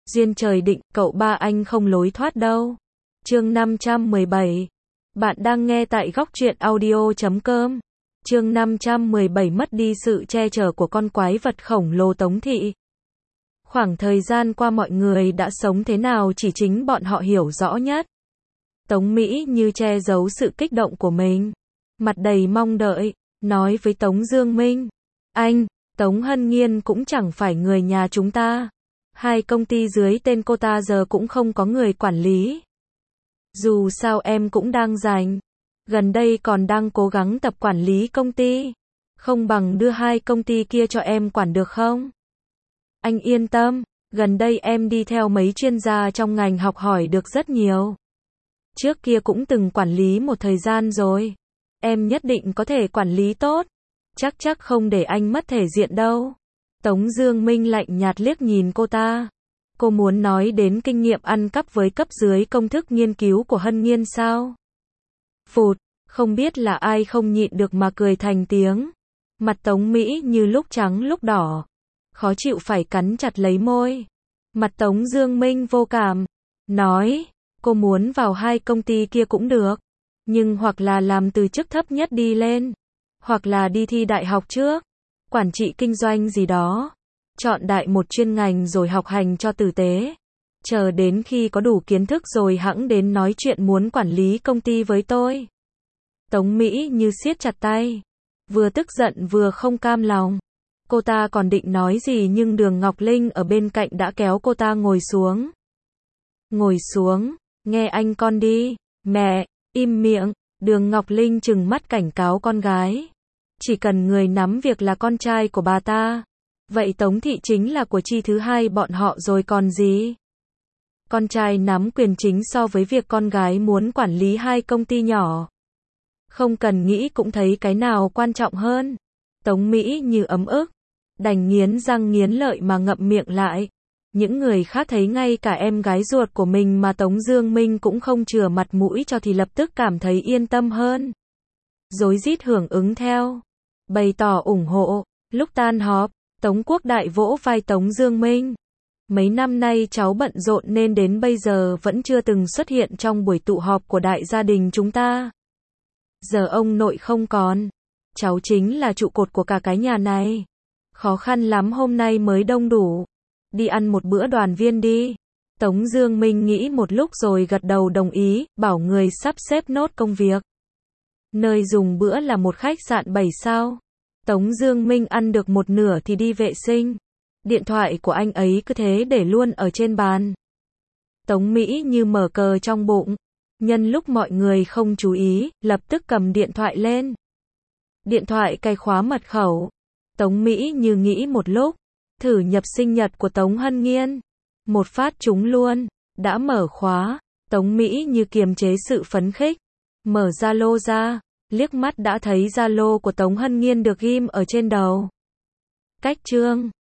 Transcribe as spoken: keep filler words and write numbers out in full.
Duyên trời định, cậu ba anh không lối thoát đâu. Chương năm trăm mười bảy. Bạn đang nghe tại góc truyện audio chấm com. Chương năm trăm mười bảy mất đi sự che chở của con quái vật khổng lồ Tống Thị. Khoảng thời gian qua mọi người đã sống thế nào chỉ chính bọn họ hiểu rõ nhất. Tống Mỹ như che giấu sự kích động của mình. Mặt đầy mong đợi, nói với Tống Dương Minh. Anh, Tống Hân Nhiên cũng chẳng phải người nhà chúng ta. Hai công ty dưới tên cô ta giờ cũng không có người quản lý. Dù sao em cũng đang rảnh. Gần đây còn đang cố gắng tập quản lý công ty. Không bằng đưa hai công ty kia cho em quản được không? Anh yên tâm, gần đây em đi theo mấy chuyên gia trong ngành học hỏi được rất nhiều. Trước kia cũng từng quản lý một thời gian rồi. Em nhất định có thể quản lý tốt. Chắc chắc không để anh mất thể diện đâu. Tống Dương Minh lạnh nhạt liếc nhìn cô ta. Cô muốn nói đến kinh nghiệm ăn cắp với cấp dưới công thức nghiên cứu của Hân Nhiên sao? Phụt, không biết là ai không nhịn được mà cười thành tiếng. Mặt Tống Mỹ như lúc trắng lúc đỏ. Khó chịu phải cắn chặt lấy môi. Mặt Tống Dương Minh vô cảm. Nói, cô muốn vào hai công ty kia cũng được. Nhưng hoặc là làm từ chức thấp nhất đi lên. Hoặc là đi thi đại học trước. Quản trị kinh doanh gì đó. Chọn đại một chuyên ngành rồi học hành cho tử tế. Chờ đến khi có đủ kiến thức rồi hẵng đến nói chuyện muốn quản lý công ty với tôi. Tống Mỹ như siết chặt tay. Vừa tức giận vừa không cam lòng. Cô ta còn định nói gì nhưng Đường Ngọc Linh ở bên cạnh đã kéo cô ta ngồi xuống. Ngồi xuống, nghe anh con đi. Mẹ, im miệng. Đường Ngọc Linh trừng mắt cảnh cáo con gái. Chỉ cần người nắm việc là con trai của bà ta. Vậy Tống Thị chính là của chi thứ hai bọn họ rồi còn gì? Con trai nắm quyền chính so với việc con gái muốn quản lý hai công ty nhỏ. Không cần nghĩ cũng thấy cái nào quan trọng hơn. Tống Mỹ như ấm ức. Đành nghiến răng nghiến lợi mà ngậm miệng lại. Những người khác thấy ngay cả em gái ruột của mình mà Tống Dương Minh cũng không chừa mặt mũi cho thì lập tức cảm thấy yên tâm hơn. Rối rít hưởng ứng theo. Bày tỏ ủng hộ. Lúc tan họp, Tống Quốc Đại vỗ vai Tống Dương Minh. Mấy năm nay cháu bận rộn nên đến bây giờ vẫn chưa từng xuất hiện trong buổi tụ họp của đại gia đình chúng ta. Giờ ông nội không còn. Cháu chính là trụ cột của cả cái nhà này. Khó khăn lắm hôm nay mới đông đủ. Đi ăn một bữa đoàn viên đi. Tống Dương Minh nghĩ một lúc rồi gật đầu đồng ý, bảo người sắp xếp nốt công việc. Nơi dùng bữa là một khách sạn bảy sao. Tống Dương Minh ăn được một nửa thì đi vệ sinh. Điện thoại của anh ấy cứ thế để luôn ở trên bàn. Tống Mỹ như mở cờ trong bụng. Nhân lúc mọi người không chú ý, lập tức cầm điện thoại lên. Điện thoại cài khóa mật khẩu. Tống Mỹ như nghĩ một lúc. Thử nhập sinh nhật của Tống Hân Nhiên. Một phát trúng luôn. Đã mở khóa. Tống Mỹ như kiềm chế sự phấn khích. Mở Zalo ra. Liếc mắt đã thấy Zalo của Tống Hân Nhiên được ghim ở trên đầu. Cách chương.